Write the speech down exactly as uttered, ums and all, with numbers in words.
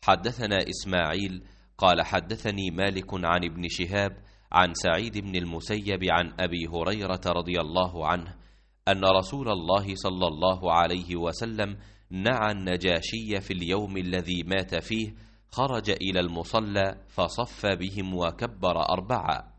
حدثنا إسماعيل قال حدثني مالك عن ابن شهاب عن سعيد بن المسيب عن أبي هريرة رضي الله عنه أن رسول الله صلى الله عليه وسلم نعى النجاشي في اليوم الذي مات فيه، خرج إلى المصلى فصف بهم وكبر أربعة،